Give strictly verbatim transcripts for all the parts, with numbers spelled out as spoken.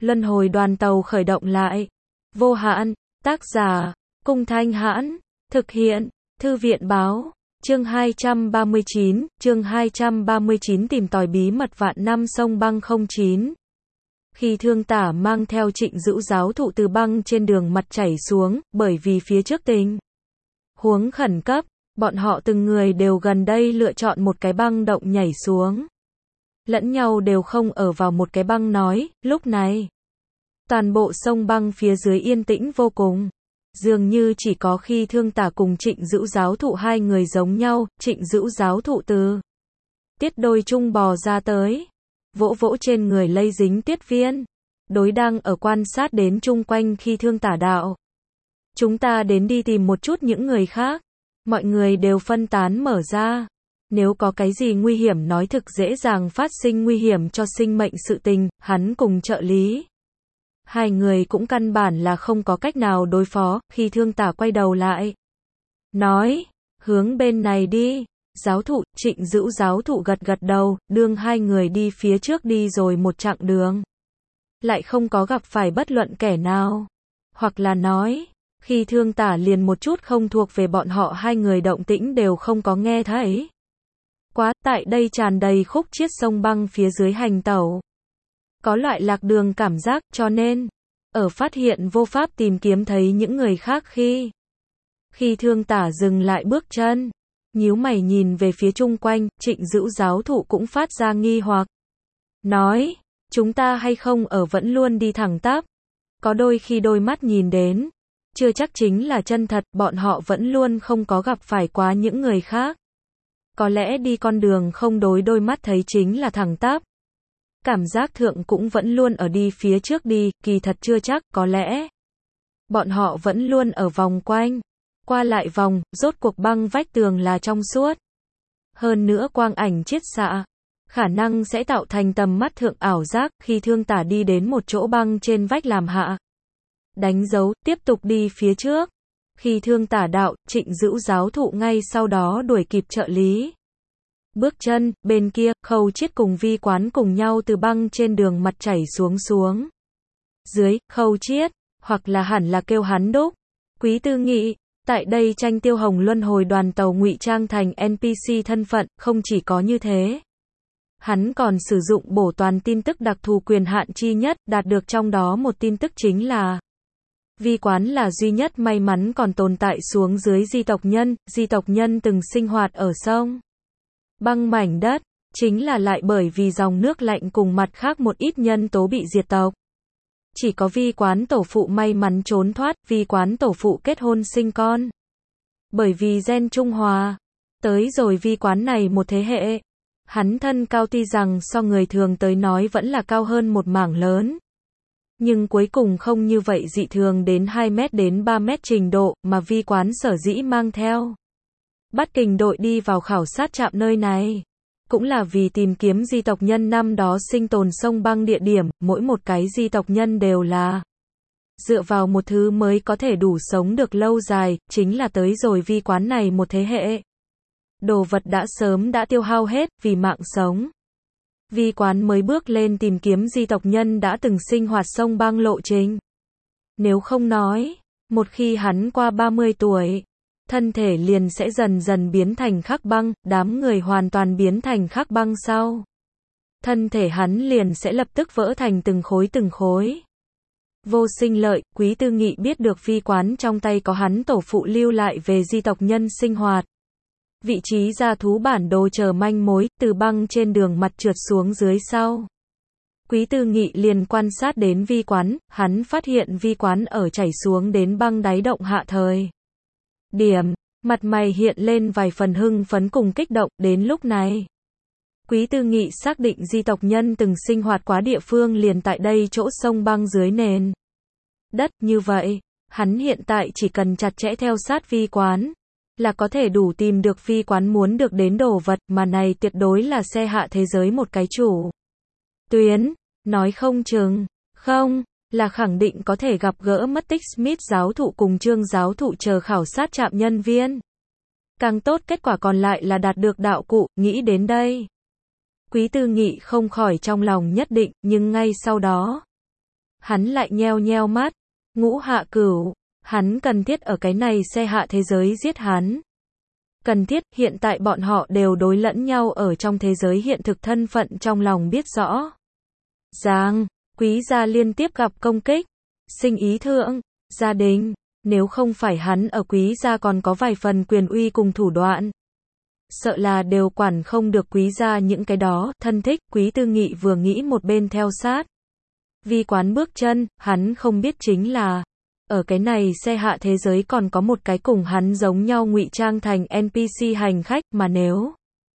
Luân hồi đoàn tàu khởi động lại. Vô hạn, tác giả, Cung Thanh Hãn, thực hiện, Thư viện Báo, chương hai trăm ba mươi chín, chương hai trăm ba mươi chín tìm tòi bí mật vạn năm sông băng không chín. Khi Thương Tả mang theo Trịnh Dữu giáo thụ từ băng trên đường mặt chảy xuống, bởi vì phía trước tình huống khẩn cấp, bọn họ từng người đều gần đây lựa chọn một cái băng động nhảy xuống. Lẫn nhau đều không ở vào một cái băng nói, lúc này. Toàn bộ sông băng phía dưới yên tĩnh vô cùng. Dường như chỉ có khi Thương Tả cùng Trịnh Dữu giáo thụ hai người giống nhau, Trịnh Dữu giáo thụ từ tiết đôi chung bò ra tới. Vỗ vỗ trên người lây dính tiết viên. Đối đang ở quan sát đến chung quanh khi Thương Tả đạo. Chúng ta đến đi tìm một chút những người khác. Mọi người đều phân tán mở ra. Nếu có cái gì nguy hiểm nói thực dễ dàng phát sinh nguy hiểm cho sinh mệnh sự tình, hắn cùng trợ lý. Hai người cũng căn bản là không có cách nào đối phó, khi Thương Tả quay đầu lại. Nói, hướng bên này đi. Giáo thụ, Trịnh Dữu giáo thụ gật gật đầu, đương hai người đi phía trước đi rồi một chặng đường. Lại không có gặp phải bất luận kẻ nào. Hoặc là nói, khi Thương Tả liền một chút không thuộc về bọn họ hai người động tĩnh đều không có nghe thấy. Quá, tại đây tràn đầy khúc chiết sông băng phía dưới hành tẩu. Có loại lạc đường cảm giác, cho nên, ở phát hiện vô pháp tìm kiếm thấy những người khác khi. Khi Thương Tả dừng lại bước chân, nhíu mày nhìn về phía chung quanh, Trịnh Dữu giáo thụ cũng phát ra nghi hoặc. Nói, chúng ta hay không ở vẫn luôn đi thẳng tắp. Có đôi khi đôi mắt nhìn đến, chưa chắc chính là chân thật, bọn họ vẫn luôn không có gặp phải quá những người khác. Có lẽ đi con đường không đối đôi mắt thấy chính là thẳng tắp. Cảm giác thượng cũng vẫn luôn ở đi phía trước đi, kỳ thật chưa chắc, có lẽ. Bọn họ vẫn luôn ở vòng quanh. Qua lại vòng, rốt cuộc băng vách tường là trong suốt. Hơn nữa quang ảnh chiết xạ. Khả năng sẽ tạo thành tầm mắt thượng ảo giác khi Thương Tả đi đến một chỗ băng trên vách làm hạ. Đánh dấu, tiếp tục đi phía trước. Khi Thương Tả đạo, Trịnh Dữu giáo thụ ngay sau đó đuổi kịp trợ lý. Bước chân, bên kia, Khâu Chiết cùng Vi Quán cùng nhau từ băng trên đường mặt chảy xuống xuống. Dưới, Khâu Chiết, hoặc là hẳn là kêu hắn đúc. Quý Tư Nghị, tại đây tranh Tiêu Hồng luân hồi đoàn tàu ngụy trang thành en pê xê thân phận, không chỉ có như thế. Hắn còn sử dụng bổ toàn tin tức đặc thù quyền hạn chi nhất, đạt được trong đó một tin tức chính là Vi Quán là duy nhất may mắn còn tồn tại xuống dưới di tộc nhân, di tộc nhân từng sinh hoạt ở sông băng mảnh đất, chính là lại bởi vì dòng nước lạnh cùng mặt khác một ít nhân tố bị diệt tộc. Chỉ có Vi Quán tổ phụ may mắn trốn thoát, Vi Quán tổ phụ kết hôn sinh con. Bởi vì gen trung hòa, tới rồi Vi Quán này một thế hệ, hắn thân cao tuy rằng so người thường tới nói vẫn là cao hơn một mảng lớn. Nhưng cuối cùng không như vậy dị thường đến hai mét đến ba mét trình độ mà Vi Quán sở dĩ mang theo. Bắt kình đội đi vào khảo sát trạm nơi này. Cũng là vì tìm kiếm di tộc nhân năm đó sinh tồn sông băng địa điểm, mỗi một cái di tộc nhân đều là dựa vào một thứ mới có thể đủ sống được lâu dài, chính là tới rồi Vi Quán này một thế hệ. Đồ vật đã sớm đã tiêu hao hết, vì mạng sống. Vi Quán mới bước lên tìm kiếm di tộc nhân đã từng sinh hoạt sông băng lộ trình. Nếu không nói, một khi hắn qua ba mươi tuổi, thân thể liền sẽ dần dần biến thành khắc băng, đám người hoàn toàn biến thành khắc băng sau. Thân thể hắn liền sẽ lập tức vỡ thành từng khối từng khối. Vô Sinh Lợi, Quý Tư Nghị biết được Vi Quán trong tay có hắn tổ phụ lưu lại về di tộc nhân sinh hoạt. Vị trí gia thú bản đồ chờ manh mối, từ băng trên đường mặt trượt xuống dưới sau. Quý Tư Nghị liền quan sát đến Vi Quán, hắn phát hiện Vi Quán ở chảy xuống đến băng đáy động hạ thời điểm, mặt mày hiện lên vài phần hưng phấn cùng kích động, đến lúc này. Quý Tư Nghị xác định di tộc nhân từng sinh hoạt quá địa phương liền tại đây chỗ sông băng dưới nền đất, như vậy, hắn hiện tại chỉ cần chặt chẽ theo sát Vi Quán, là có thể đủ tìm được Vi Quán muốn được đến đồ vật, mà này tuyệt đối là xe hạ thế giới một cái chủ tuyến, nói không chừng, không, là khẳng định có thể gặp gỡ mất tích Smith giáo thụ cùng Trương giáo thụ chờ khảo sát trạm nhân viên. Càng tốt kết quả còn lại là đạt được đạo cụ, nghĩ đến đây. Quý Tư Nghị không khỏi trong lòng nhất định, nhưng ngay sau đó, Hắn lại nheo nheo mắt. Ngũ Hạ Cửu, hắn cần thiết ở cái này xe hạ thế giới giết hắn. Cần thiết, hiện tại bọn họ đều đối lẫn nhau ở trong thế giới hiện thực thân phận trong lòng biết rõ. Giang, Quý gia liên tiếp gặp công kích. Sinh ý thượng, gia đình, nếu không phải hắn ở Quý gia còn có vài phần quyền uy cùng thủ đoạn. Sợ là đều quản không được Quý gia những cái đó, thân thích, Quý Tư Nghị vừa nghĩ một bên theo sát. Vi Quán bước chân, hắn không biết chính là, ở cái này xe hạ thế giới còn có một cái cùng hắn giống nhau ngụy trang thành en pê xê hành khách, mà nếu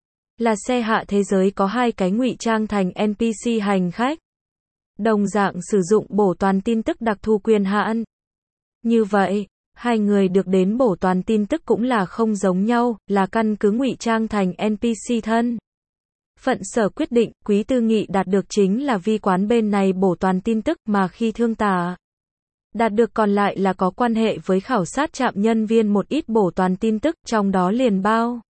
là xe hạ thế giới có hai cái ngụy trang thành en pê xê hành khách, đồng dạng sử dụng bổ toàn tin tức đặc thù quyền hạn. Như vậy, hai người được đến bổ toàn tin tức cũng là không giống nhau, là căn cứ ngụy trang thành en pê xê thân phận sở quyết định. Quý Tư Nghị đạt được chính là Vi Quán bên này bổ toàn tin tức, mà khi Thương Tà đạt được còn lại là có quan hệ với khảo sát trạm nhân viên một ít bổ toàn tin tức, trong đó liền bao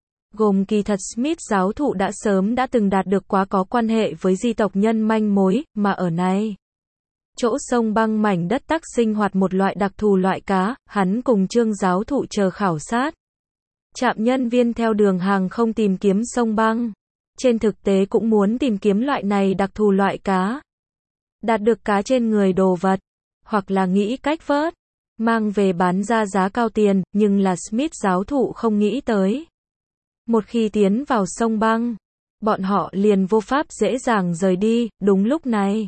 gồm kỳ thật Smith giáo thụ đã sớm đã từng đạt được quá có quan hệ với di tộc nhân manh mối, mà ở này chỗ sông băng mảnh đất tắc sinh hoạt một loại đặc thù loại cá, hắn cùng Trương giáo thụ chờ khảo sát trạm nhân viên theo đường hàng không tìm kiếm sông băng. Trên thực tế cũng muốn tìm kiếm loại này đặc thù loại cá. Đạt được cá trên người đồ vật, hoặc là nghĩ cách vớt, mang về bán ra giá cao tiền, nhưng là Smith giáo thụ không nghĩ tới. Một khi tiến vào sông băng, bọn họ liền vô pháp dễ dàng rời đi. Đúng lúc này,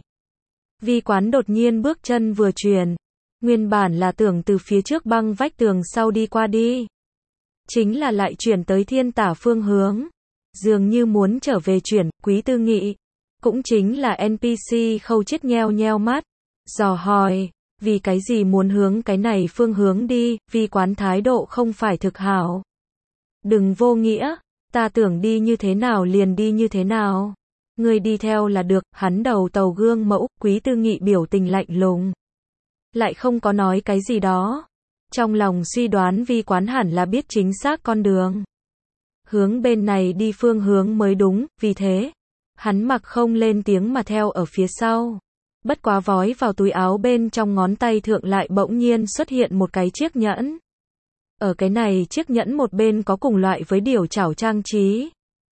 Vi Quán đột nhiên bước chân vừa chuyển, nguyên bản là tưởng từ phía trước băng vách tường sau đi qua đi, chính là lại chuyển tới thiên tả phương hướng, dường như muốn trở về chuyển. Quý Tư Nghị, cũng chính là en pê xê Khâu Chiết nheo nheo mắt, dò hỏi, vì cái gì muốn hướng cái này phương hướng đi. Vi Quán thái độ không phải thực hảo. Đừng vô nghĩa, ta tưởng đi như thế nào liền đi như thế nào. Người đi theo là được. Hắn đầu tàu gương mẫu. Quý Tư Nghị biểu tình lạnh lùng, lại không có nói cái gì đó. Trong lòng suy đoán Vi Quán hẳn là biết chính xác con đường hướng bên này đi phương hướng mới đúng, vì thế hắn mặc không lên tiếng mà theo ở phía sau. Bất quá vói vào túi áo bên trong ngón tay thượng lại bỗng nhiên xuất hiện một cái chiếc nhẫn. Ở cái này chiếc nhẫn một bên có cùng loại với điểu chảo trang trí.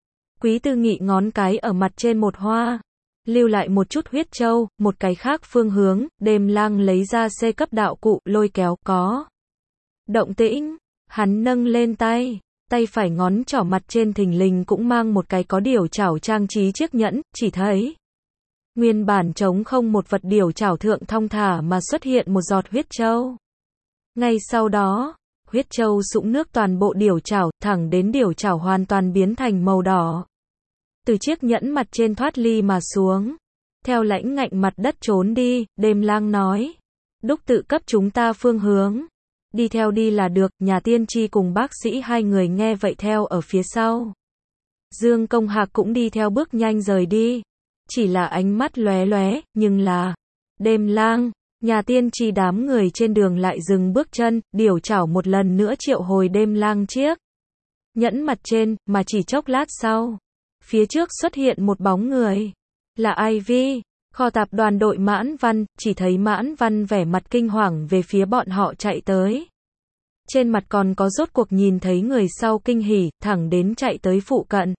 Quý Tư Nghị ngón cái ở mặt trên một hoa, lưu lại một chút huyết châu. Một cái khác phương hướng, Đêm Lang lấy ra C cấp đạo cụ, lôi kéo, có động tĩnh. Hắn nâng lên tay, tay phải ngón trỏ mặt trên thình lình cũng mang một cái có điểu chảo trang trí chiếc nhẫn. Chỉ thấy nguyên bản trống không một vật điểu chảo thượng thong thả mà xuất hiện một giọt huyết châu. Ngay sau đó, huyết châu sũng nước toàn bộ điểu chảo, thẳng đến điểu chảo hoàn toàn biến thành màu đỏ. Từ chiếc nhẫn mặt trên thoát ly mà xuống, theo lãnh ngạnh mặt đất trốn đi. Đêm Lang nói, đúc tự cấp chúng ta phương hướng, đi theo đi là được. Nhà tiên tri cùng bác sĩ hai người nghe vậy theo ở phía sau. Dương Công Hạc cũng đi theo bước nhanh rời đi, chỉ là ánh mắt lóe lóe, nhưng là Đêm Lang, nhà tiên tri đám người trên đường lại dừng bước chân. Điểu chảo một lần nữa triệu hồi Đêm Lang chiếc nhẫn mặt trên, mà chỉ chốc lát sau, phía trước xuất hiện một bóng người, là Ivy. Kho tạp đoàn đội Mãn Văn, chỉ thấy Mãn Văn vẻ mặt kinh hoàng về phía bọn họ chạy tới. Trên mặt còn có rốt cuộc nhìn thấy người sau kinh hỉ, thẳng đến chạy tới phụ cận.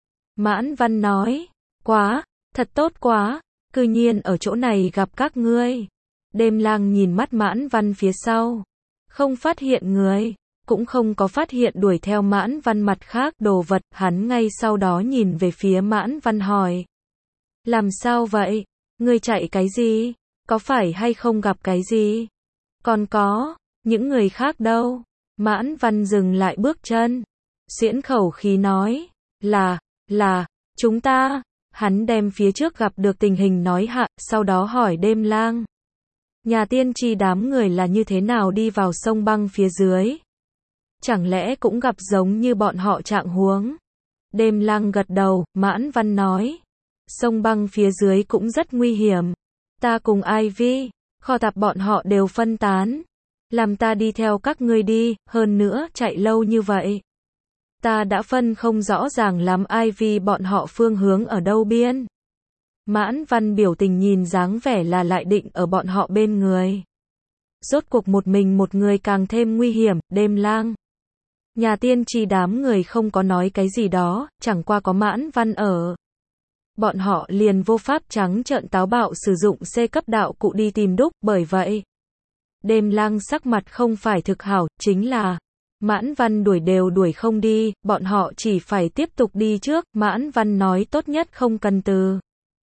Mãn Văn nói, quá, thật tốt quá, cư nhiên ở chỗ này gặp các ngươi. Đêm Lang nhìn mắt Mãn Văn phía sau, không phát hiện người, cũng không có phát hiện đuổi theo Mãn Văn mặt khác đồ vật. Hắn ngay sau đó nhìn về phía Mãn Văn hỏi, làm sao vậy? Ngươi chạy cái gì? Có phải hay không gặp cái gì? Còn có, những người khác đâu? Mãn Văn dừng lại bước chân, xiễn khẩu khí nói, là, là, chúng ta. Hắn đem phía trước gặp được tình hình nói hạ, sau đó hỏi Đêm Lang, nhà tiên tri đám người là như thế nào đi vào sông băng phía dưới? Chẳng lẽ cũng gặp giống như bọn họ trạng huống? Đêm Lang gật đầu. Mãn Văn nói, sông băng phía dưới cũng rất nguy hiểm. Ta cùng Ivy, kho tạp bọn họ đều phân tán, làm ta đi theo các ngươi đi. Hơn nữa chạy lâu như vậy, ta đã phân không rõ ràng lắm Ivy bọn họ phương hướng ở đâu biên. Mãn Văn biểu tình nhìn dáng vẻ là lại định ở bọn họ bên người. Rốt cuộc một mình một người càng thêm nguy hiểm, Đêm Lang. Nhà tiên tri đám người không có nói cái gì đó, chẳng qua có Mãn Văn ở. Bọn họ liền vô pháp trắng trợn táo bạo sử dụng C cấp đạo cụ đi tìm đúc, bởi vậy. Đêm Lang sắc mặt không phải thực hảo, chính là Mãn Văn đuổi đều đuổi không đi, bọn họ chỉ phải tiếp tục đi trước, Mãn Văn nói tốt nhất không cần từ.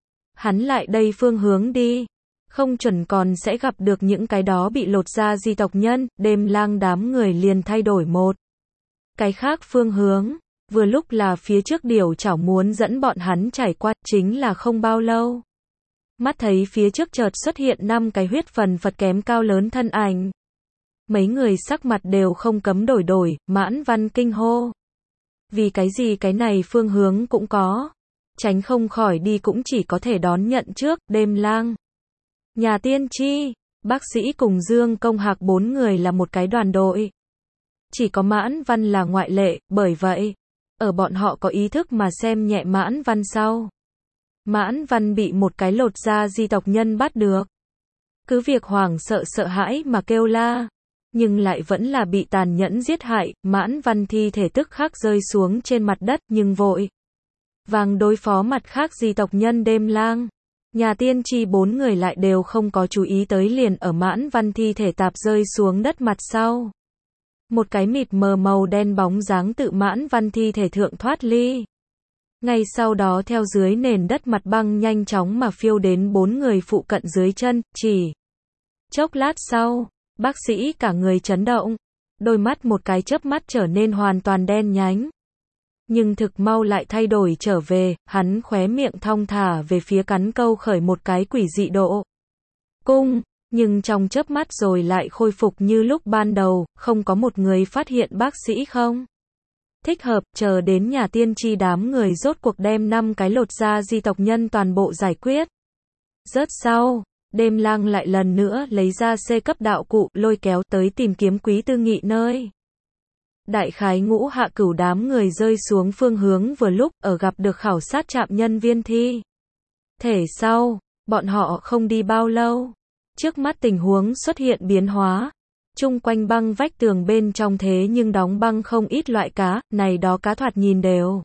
Hắn lại đây phương hướng đi, không chuẩn còn sẽ gặp được những cái đó bị lột da di tộc nhân, Đêm Lang đám người liền thay đổi một cái khác phương hướng, vừa lúc là phía trước điều chảo muốn dẫn bọn hắn trải qua, chính là không bao lâu. Mắt thấy phía trước chợt xuất hiện năm cái huyết phần phật kém cao lớn thân ảnh. Mấy người sắc mặt đều không cấm đổi đổi, Mãn Văn kinh hô. Vì cái gì cái này phương hướng cũng có. Tránh không khỏi đi cũng chỉ có thể đón nhận trước, Đêm Lang. Nhà tiên tri, bác sĩ cùng Dương Công Hạc bốn người là một cái đoàn đội. Chỉ có Mãn Văn là ngoại lệ, bởi vậy, ở bọn họ có ý thức mà xem nhẹ Mãn Văn sau. Mãn Văn bị một cái lột da di tộc nhân bắt được. Cứ việc hoảng sợ sợ hãi mà kêu la, nhưng lại vẫn là bị tàn nhẫn giết hại, Mãn Văn thi thể tức khắc rơi xuống trên mặt đất nhưng vội vàng đối phó mặt khác di tộc nhân Đêm Lang. Nhà tiên tri bốn người lại đều không có chú ý tới liền ở Mãn Văn thi thể tạp rơi xuống đất mặt sau. Một cái mịt mờ màu đen bóng dáng tự Mãn Văn thi thể thượng thoát ly. Ngay sau đó theo dưới nền đất mặt băng nhanh chóng mà phiêu đến bốn người phụ cận dưới chân, chỉ chốc lát sau, bác sĩ cả người chấn động, đôi mắt một cái chớp mắt trở nên hoàn toàn đen nhánh. Nhưng thực mau lại thay đổi trở về, hắn khóe miệng thong thả về phía cắn câu khởi một cái quỷ dị độ cung, nhưng trong chớp mắt rồi lại khôi phục như lúc ban đầu, không có một người phát hiện bác sĩ không thích hợp, chờ đến nhà tiên tri đám người rốt cuộc đem năm cái lột da di tộc nhân toàn bộ giải quyết. Rớt sau, Đêm Lang lại lần nữa lấy ra C cấp đạo cụ, lôi kéo tới tìm kiếm Quý Tư Nghị nơi. Đại khái Ngũ Hạ Cửu đám người rơi xuống phương hướng vừa lúc, ở gặp được khảo sát trạm nhân viên thi thể sau, bọn họ không đi bao lâu. Trước mắt tình huống xuất hiện biến hóa. Chung quanh băng vách tường bên trong thế nhưng đóng băng không ít loại cá, này đó cá thoạt nhìn đều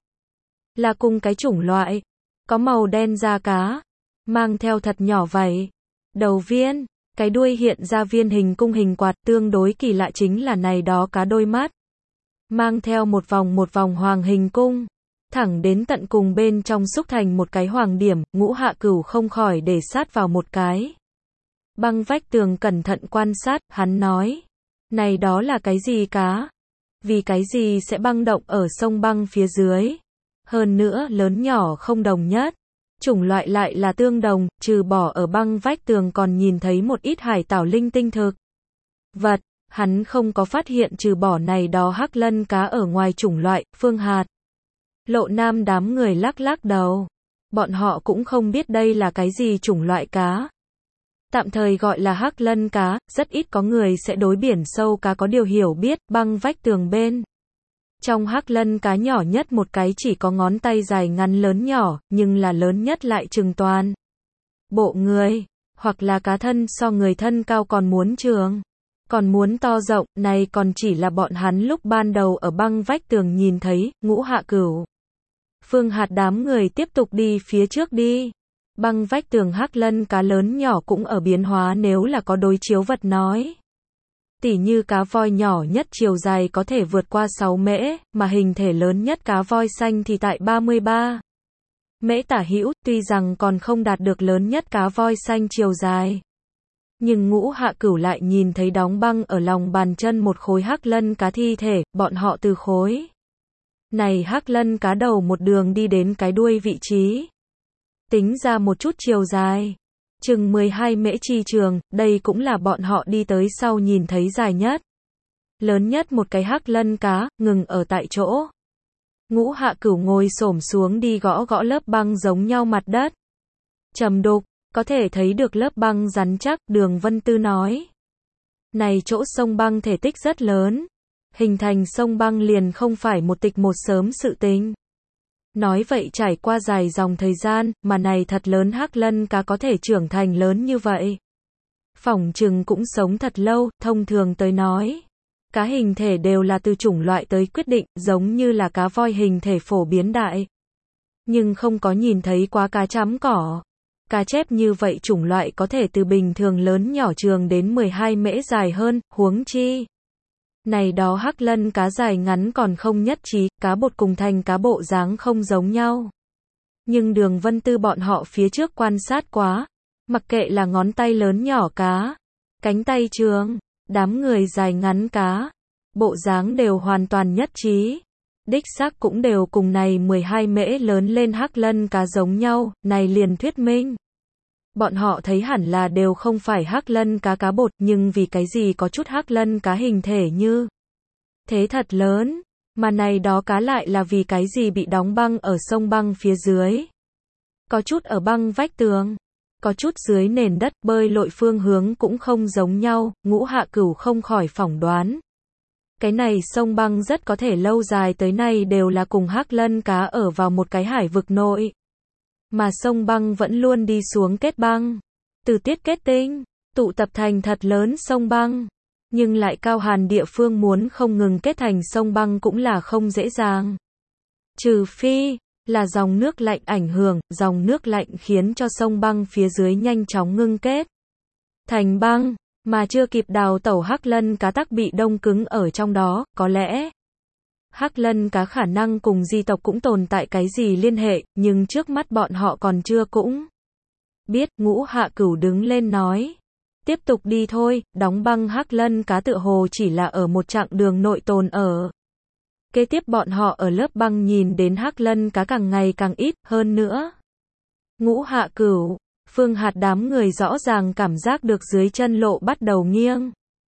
là cùng cái chủng loại, có màu đen da cá, mang theo thật nhỏ vảy, đầu viên, cái đuôi hiện ra viên hình cung hình quạt, tương đối kỳ lạ chính là này đó cá đôi mắt, mang theo một vòng một vòng hoàng hình cung, thẳng đến tận cùng bên trong xúc thành một cái hoàng điểm, Ngũ Hạ Cửu không khỏi để sát vào một cái băng vách tường cẩn thận quan sát, hắn nói, này đó là cái gì cá? Vì cái gì sẽ băng động ở sông băng phía dưới? Hơn nữa, lớn nhỏ không đồng nhất. Chủng loại lại là tương đồng, trừ bỏ ở băng vách tường còn nhìn thấy một ít hải tảo linh tinh thực vật, hắn không có phát hiện trừ bỏ này đó hắc lân cá ở ngoài chủng loại, Phương Hạt. Lộ Nam đám người lắc lắc đầu. Bọn họ cũng không biết đây là cái gì chủng loại cá. Tạm thời gọi là hắc lân cá, rất ít có người sẽ đối biển sâu cá có điều hiểu biết, băng vách tường bên. Trong hắc lân cá nhỏ nhất một cái chỉ có ngón tay dài ngắn lớn nhỏ, nhưng là lớn nhất lại chừng toàn bộ người, hoặc là cá thân so người thân cao còn muốn trường, còn muốn to rộng, này còn chỉ là bọn hắn lúc ban đầu ở băng vách tường nhìn thấy, Ngũ Hạ Cửu. Phương Hạt đám người tiếp tục đi phía trước đi. Băng vách tường hắc lân cá lớn nhỏ cũng ở biến hóa nếu là có đối chiếu vật nói. Tỉ như cá voi nhỏ nhất chiều dài có thể vượt qua sáu mễ, mà hình thể lớn nhất cá voi xanh thì tại ba mươi ba mễ tả hữu, tuy rằng còn không đạt được lớn nhất cá voi xanh chiều dài. Nhưng Ngũ Hạ Cửu lại nhìn thấy đóng băng ở lòng bàn chân một khối hắc lân cá thi thể, bọn họ từ khối này hắc lân cá đầu một đường đi đến cái đuôi vị trí. Tính ra một chút chiều dài, chừng mười hai mễ chi trường, đây cũng là bọn họ đi tới sau nhìn thấy dài nhất. Lớn nhất một cái hắc lân cá, ngừng ở tại chỗ. Ngũ Hạ Cửu ngồi xổm xuống đi gõ gõ lớp băng giống nhau mặt đất. Trầm đục, có thể thấy được lớp băng rắn chắc, Đường Vân Tư nói. Này chỗ sông băng thể tích rất lớn. Hình thành sông băng liền không phải một tịch một sớm sự tình. Nói vậy trải qua dài dòng thời gian, mà này thật lớn hắc lân cá có thể trưởng thành lớn như vậy. Phỏng chừng cũng sống thật lâu, thông thường tới nói. Cá hình thể đều là từ chủng loại tới quyết định, giống như là cá voi hình thể phổ biến đại. Nhưng không có nhìn thấy quá cá chấm cỏ. Cá chép như vậy chủng loại có thể từ bình thường lớn nhỏ trường đến mười hai mễ dài hơn, huống chi. Này đó hắc lân cá dài ngắn còn không nhất trí, cá bột cùng thành cá bộ dáng không giống nhau. Nhưng Đường Vân Tư bọn họ phía trước quan sát quá, mặc kệ là ngón tay lớn nhỏ cá, cánh tay trường, đám người dài ngắn cá, bộ dáng đều hoàn toàn nhất trí. Đích xác cũng đều cùng này mười hai mễ lớn lên hắc lân cá giống nhau, này liền thuyết minh. Bọn họ thấy hẳn là đều không phải hắc lân cá cá bột, nhưng vì cái gì có chút hắc lân cá hình thể như thế thật lớn, mà này đó cá lại là vì cái gì bị đóng băng ở sông băng phía dưới. Có chút ở băng vách tường, có chút dưới nền đất, bơi lội phương hướng cũng không giống nhau, Ngũ Hạ Cửu không khỏi phỏng đoán. Cái này sông băng rất có thể lâu dài tới nay đều là cùng hắc lân cá ở vào một cái hải vực nội. Mà sông băng vẫn luôn đi xuống kết băng. Từ tiết kết tinh, tụ tập thành thật lớn sông băng. Nhưng lại cao hàn địa phương muốn không ngừng kết thành sông băng cũng là không dễ dàng. Trừ phi, là dòng nước lạnh ảnh hưởng, dòng nước lạnh khiến cho sông băng phía dưới nhanh chóng ngưng kết. Thành băng, mà chưa kịp đào tẩu hắc lân cá tắc bị đông cứng ở trong đó, có lẽ. Hắc lân cá khả năng cùng di tộc cũng tồn tại cái gì liên hệ, nhưng trước mắt bọn họ còn chưa cũng biết. Ngũ Hạ Cửu đứng lên nói. Tiếp tục đi thôi, đóng băng hắc lân cá tựa hồ chỉ là ở một chặng đường nội tồn ở. Kế tiếp bọn họ ở lớp băng nhìn đến hắc lân cá càng ngày càng ít hơn nữa. Ngũ Hạ Cửu, Phương Hạt đám người rõ ràng cảm giác được dưới chân lộ bắt đầu nghiêng.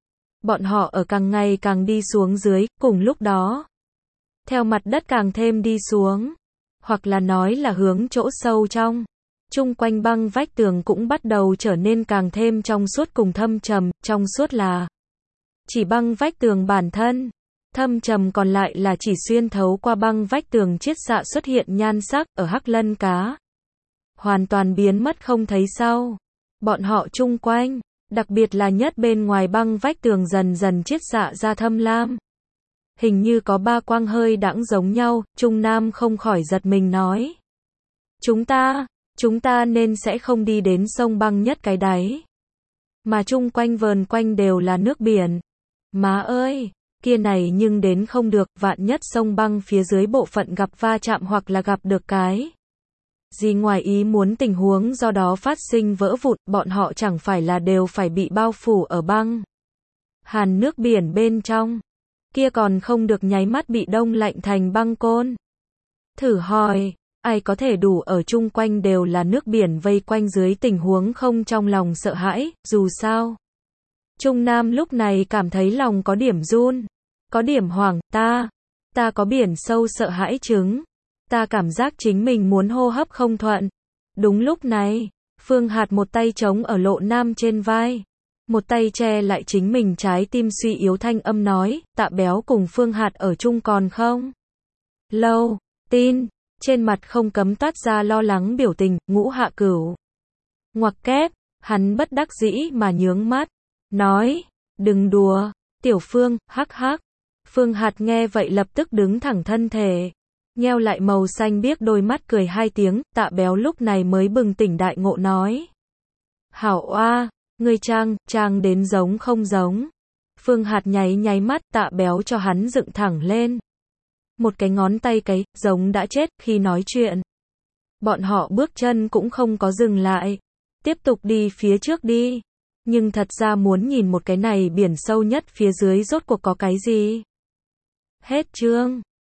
Bọn họ ở càng ngày càng đi xuống dưới, cùng lúc đó. Theo mặt đất càng thêm đi xuống, hoặc là nói là hướng chỗ sâu trong. Chung quanh băng vách tường cũng bắt đầu trở nên càng thêm trong suốt cùng thâm trầm, trong suốt là chỉ băng vách tường bản thân, thâm trầm còn lại là chỉ xuyên thấu qua băng vách tường chiết xạ xuất hiện nhan sắc ở hắc lân cá. Hoàn toàn biến mất không thấy sau. Bọn họ chung quanh, đặc biệt là nhất bên ngoài băng vách tường dần dần chiết xạ ra thâm lam. Hình như có ba quang hơi đãng giống nhau, Trung Nam không khỏi giật mình nói. Chúng ta, chúng ta nên sẽ không đi đến sông băng nhất cái đáy. Mà chung quanh vờn quanh đều là nước biển. Má ơi, kia này nhưng đến không được, vạn nhất sông băng phía dưới bộ phận gặp va chạm hoặc là gặp được cái gì ngoài ý muốn tình huống do đó phát sinh vỡ vụn, bọn họ chẳng phải là đều phải bị bao phủ ở băng hàn nước biển bên trong. Kia còn không được nháy mắt bị đông lạnh thành băng côn. Thử hỏi, ai có thể đủ ở chung quanh đều là nước biển vây quanh dưới tình huống không trong lòng sợ hãi, dù sao. Trung Nam lúc này cảm thấy lòng có điểm run, có điểm hoảng, ta, ta có biển sâu sợ hãi chứng. Ta cảm giác chính mình muốn hô hấp không thuận. Đúng lúc này, Phương Hạt một tay chống ở Lộ Nam trên vai. Một tay che lại chính mình trái tim suy yếu thanh âm nói, Tạ Béo cùng Phương Hạt ở chung còn không? Lâu, tin, trên mặt không cấm toát ra lo lắng biểu tình, Ngũ Hạ Cửu. Ngoặc kép, hắn bất đắc dĩ mà nhướng mắt, nói, đừng đùa, Tiểu Phương, hắc hắc. Phương Hạt nghe vậy lập tức đứng thẳng thân thể, nheo lại màu xanh biếc đôi mắt cười hai tiếng, Tạ Béo lúc này mới bừng tỉnh đại ngộ nói. Hảo oa. Ngươi trang, trang đến giống không giống. Phương Hạt nháy nháy mắt, Tạ Béo cho hắn dựng thẳng lên. Một cái ngón tay cái, giống đã chết, khi nói chuyện. Bọn họ bước chân cũng không có dừng lại. Tiếp tục đi phía trước đi. Nhưng thật ra muốn nhìn một cái này biển sâu nhất phía dưới rốt cuộc có cái gì. Hết chương.